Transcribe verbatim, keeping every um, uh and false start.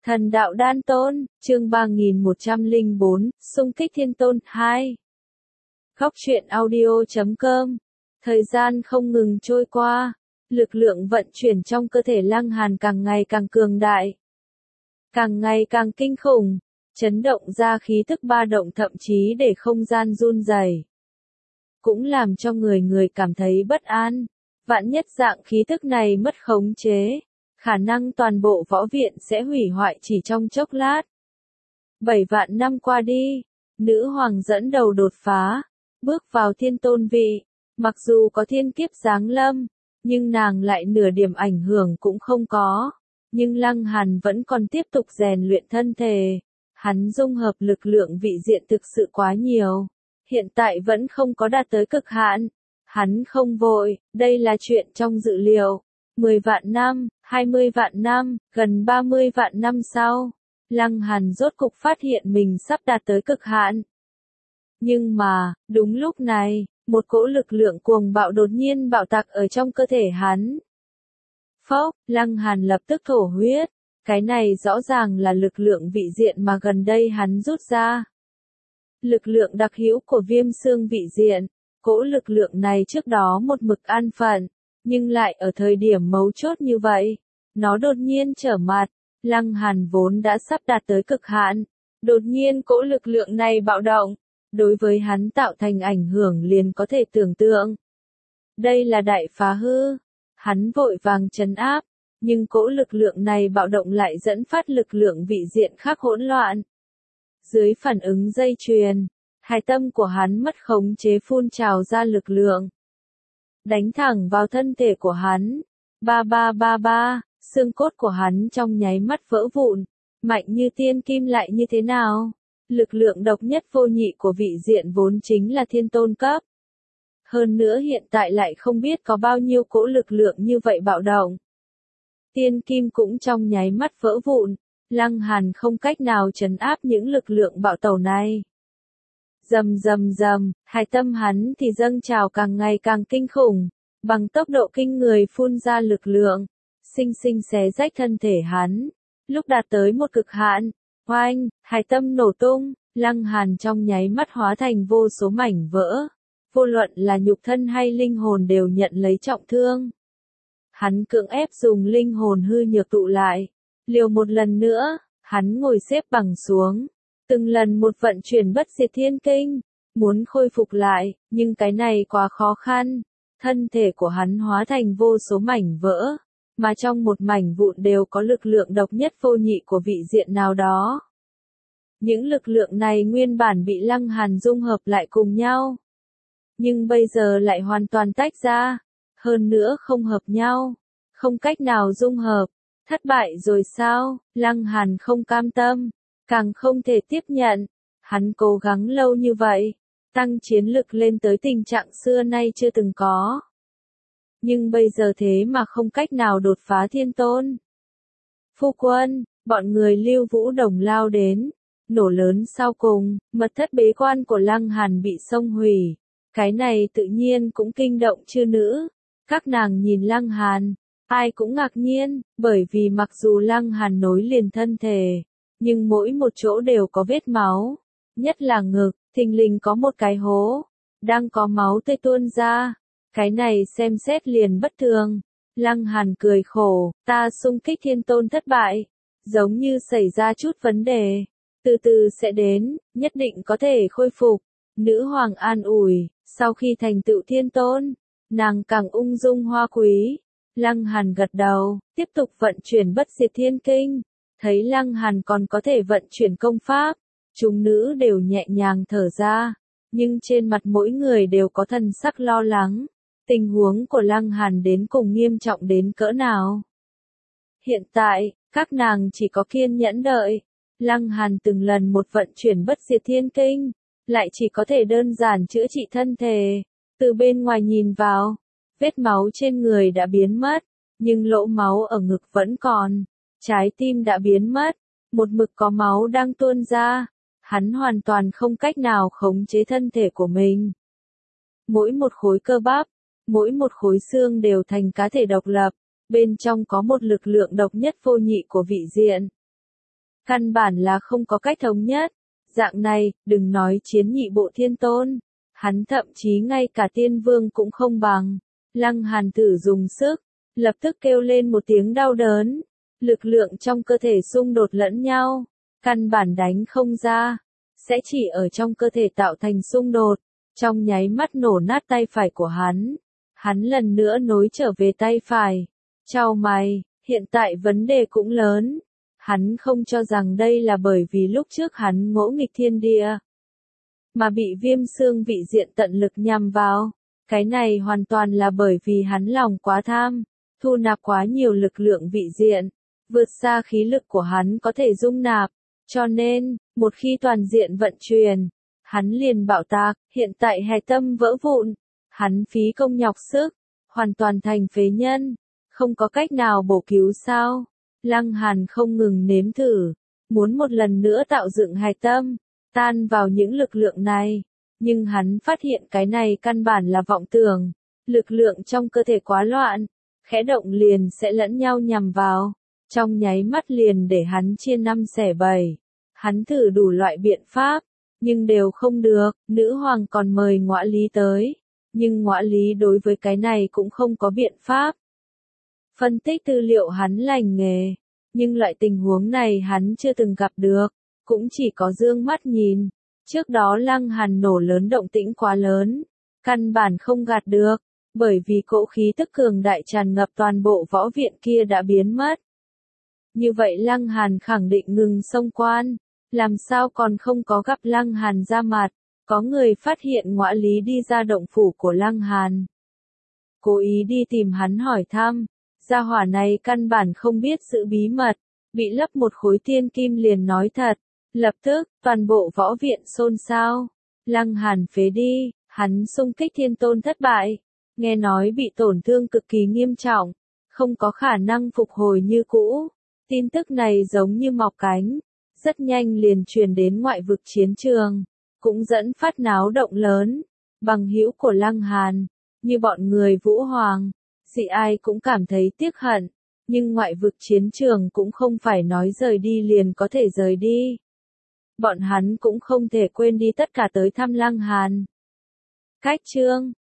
Thần đạo đan tôn, chương ba nghìn một trăm lẻ bốn, xung kích thiên tôn, hai. Góc truyện audio chấm com. Thời gian không ngừng trôi qua, lực lượng vận chuyển trong cơ thể Lăng Hàn càng ngày càng cường đại, càng ngày càng kinh khủng, chấn động ra khí tức ba động thậm chí để không gian run rẩy. Cũng làm cho người người cảm thấy bất an, vạn nhất dạng khí tức này mất khống chế, khả năng toàn bộ võ viện sẽ hủy hoại chỉ trong chốc lát. Bảy vạn năm qua đi, nữ hoàng dẫn đầu đột phá, bước vào thiên tôn vị, mặc dù có thiên kiếp giáng lâm, nhưng nàng lại nửa điểm ảnh hưởng cũng không có. Nhưng Lăng Hàn vẫn còn tiếp tục rèn luyện thân thể, hắn dung hợp lực lượng vị diện thực sự quá nhiều, hiện tại vẫn không có đạt tới cực hạn. Hắn không vội, đây là chuyện trong dự liệu. mười vạn năm, hai mươi vạn năm, gần ba mươi vạn năm sau, Lăng Hàn rốt cục phát hiện mình sắp đạt tới cực hạn. Nhưng mà, đúng lúc này, một cỗ lực lượng cuồng bạo đột nhiên bạo tạc ở trong cơ thể hắn. Phốc, Lăng Hàn lập tức thổ huyết, cái này rõ ràng là lực lượng vị diện mà gần đây hắn rút ra. Lực lượng đặc hữu của viêm xương vị diện, cỗ lực lượng này trước đó một mực an phận, nhưng lại ở thời điểm mấu chốt như vậy, nó đột nhiên trở mặt. Lăng Hàn vốn đã sắp đạt tới cực hạn, đột nhiên cỗ lực lượng này bạo động, đối với hắn tạo thành ảnh hưởng liền có thể tưởng tượng. Đây là đại phá hư, hắn vội vàng trấn áp, nhưng cỗ lực lượng này bạo động lại dẫn phát lực lượng vị diện khác hỗn loạn. Dưới phản ứng dây chuyền, hai tâm của hắn mất khống chế phun trào ra lực lượng, đánh thẳng vào thân thể của hắn. Ba ba ba ba, xương cốt của hắn trong nháy mắt vỡ vụn, mạnh như tiên kim lại như thế nào? Lực lượng độc nhất vô nhị của vị diện vốn chính là thiên tôn cấp. Hơn nữa hiện tại lại không biết có bao nhiêu cỗ lực lượng như vậy bạo động. Tiên kim cũng trong nháy mắt vỡ vụn, Lăng Hàn không cách nào trấn áp những lực lượng bạo tẩu này. Rầm rầm rầm, hai tâm hắn thì dâng trào càng ngày càng kinh khủng, bằng tốc độ kinh người phun ra lực lượng, sinh sinh xé rách thân thể hắn. Lúc đạt tới một cực hạn, oanh, hai tâm nổ tung, Lăng Hàn trong nháy mắt hóa thành vô số mảnh vỡ. Vô luận là nhục thân hay linh hồn đều nhận lấy trọng thương. Hắn cưỡng ép dùng linh hồn hư nhược tụ lại, liều một lần nữa, hắn ngồi xếp bằng xuống. Từng lần một vận chuyển bất diệt thiên kinh, muốn khôi phục lại, nhưng cái này quá khó khăn. Thân thể của hắn hóa thành vô số mảnh vỡ, mà trong một mảnh vụn đều có lực lượng độc nhất vô nhị của vị diện nào đó. Những lực lượng này nguyên bản bị Lăng Hàn dung hợp lại cùng nhau, nhưng bây giờ lại hoàn toàn tách ra, hơn nữa không hợp nhau, không cách nào dung hợp. Thất bại rồi sao? Lăng Hàn không cam tâm, càng không thể tiếp nhận. Hắn cố gắng lâu như vậy, tăng chiến lực lên tới tình trạng xưa nay chưa từng có. Nhưng bây giờ thế mà không cách nào đột phá thiên tôn. Phu quân, bọn người Lưu Vũ Đồng lao đến, nổ lớn sau cùng, mật thất bế quan của Lăng Hàn bị xông hủy. Cái này tự nhiên cũng kinh động chư nữ. Các nàng nhìn Lăng Hàn, ai cũng ngạc nhiên, bởi vì mặc dù Lăng Hàn nối liền thân thể, nhưng mỗi một chỗ đều có vết máu, nhất là ngực, thình lình có một cái hố, đang có máu tươi tuôn ra. Cái này xem xét liền bất thường. Lăng Hàn cười khổ, ta xung kích thiên tôn thất bại, giống như xảy ra chút vấn đề, từ từ sẽ đến, nhất định có thể khôi phục. Nữ hoàng an ủi, sau khi thành tựu thiên tôn, nàng càng ung dung hoa quý. Lăng Hàn gật đầu, tiếp tục vận chuyển bất diệt thiên kinh, thấy Lăng Hàn còn có thể vận chuyển công pháp, chúng nữ đều nhẹ nhàng thở ra, nhưng trên mặt mỗi người đều có thần sắc lo lắng. Tình huống của Lăng Hàn đến cùng nghiêm trọng đến cỡ nào? Hiện tại, các nàng chỉ có kiên nhẫn đợi. Lăng Hàn từng lần một vận chuyển bất diệt thiên kinh, lại chỉ có thể đơn giản chữa trị thân thể. Từ bên ngoài nhìn vào, vết máu trên người đã biến mất, nhưng lỗ máu ở ngực vẫn còn. Trái tim đã biến mất, một mực có máu đang tuôn ra. Hắn hoàn toàn không cách nào khống chế thân thể của mình. Mỗi một khối cơ bắp, mỗi một khối xương đều thành cá thể độc lập, bên trong có một lực lượng độc nhất vô nhị của vị diện. căn bản là không có cách thống nhất. Dạng này, đừng nói chiến nhị bộ thiên tôn, hắn thậm chí ngay cả tiên vương cũng không bằng. Lăng Hàn thử dùng sức, lập tức kêu lên một tiếng đau đớn, lực lượng trong cơ thể xung đột lẫn nhau, căn bản đánh không ra, sẽ chỉ ở trong cơ thể tạo thành xung đột, trong nháy mắt nổ nát tay phải của hắn. Hắn lần nữa nối trở về tay phải, chau mày, hiện tại vấn đề cũng lớn. Hắn không cho rằng đây là bởi vì lúc trước hắn ngỗ nghịch thiên địa, mà bị viêm xương vị diện tận lực nhằm vào. Cái này hoàn toàn là bởi vì hắn lòng quá tham, thu nạp quá nhiều lực lượng vị diện, vượt xa khí lực của hắn có thể dung nạp. Cho nên, một khi toàn diện vận chuyển, hắn liền bạo tạc, hiện tại hài tâm vỡ vụn. Hắn phí công nhọc sức, hoàn toàn thành phế nhân, không có cách nào bổ cứu sao. Lăng Hàn không ngừng nếm thử, muốn một lần nữa tạo dựng hài tâm, tan vào những lực lượng này. Nhưng hắn phát hiện cái này căn bản là vọng tưởng, lực lượng trong cơ thể quá loạn, khẽ động liền sẽ lẫn nhau nhằm vào, trong nháy mắt liền để hắn chia năm xẻ bảy. Hắn thử đủ loại biện pháp, nhưng đều không được. Nữ hoàng còn mời Ngõa Lý tới, nhưng Ngõa Lý đối với cái này cũng không có biện pháp. Phân tích tư liệu hắn lành nghề, nhưng loại tình huống này hắn chưa từng gặp được, cũng chỉ có dương mắt nhìn. Trước đó Lăng Hàn nổ lớn động tĩnh quá lớn, căn bản không gạt được, bởi vì cỗ khí tức cường đại tràn ngập toàn bộ võ viện kia đã biến mất. Như vậy Lăng Hàn khẳng định ngừng xông quan, làm sao còn không có gặp Lăng Hàn ra mặt. Có người phát hiện Ngõa Lý đi ra động phủ của Lăng Hàn, cố ý đi tìm hắn hỏi thăm. Gia hỏa này căn bản không biết sự bí mật, bị lấp một khối tiên kim liền nói thật. Lập tức, toàn bộ võ viện xôn xao. Lăng Hàn phế đi, hắn xung kích thiên tôn thất bại, nghe nói bị tổn thương cực kỳ nghiêm trọng, không có khả năng phục hồi như cũ. Tin tức này giống như mọc cánh, rất nhanh liền truyền đến ngoại vực chiến trường, cũng dẫn phát náo động lớn. Bằng hữu của Lăng Hàn, như bọn người Vũ Hoàng, dị ai cũng cảm thấy tiếc hận, nhưng ngoại vực chiến trường cũng không phải nói rời đi liền có thể rời đi. Bọn hắn cũng không thể quên đi tất cả tới thăm Lăng Hàn. Cách chương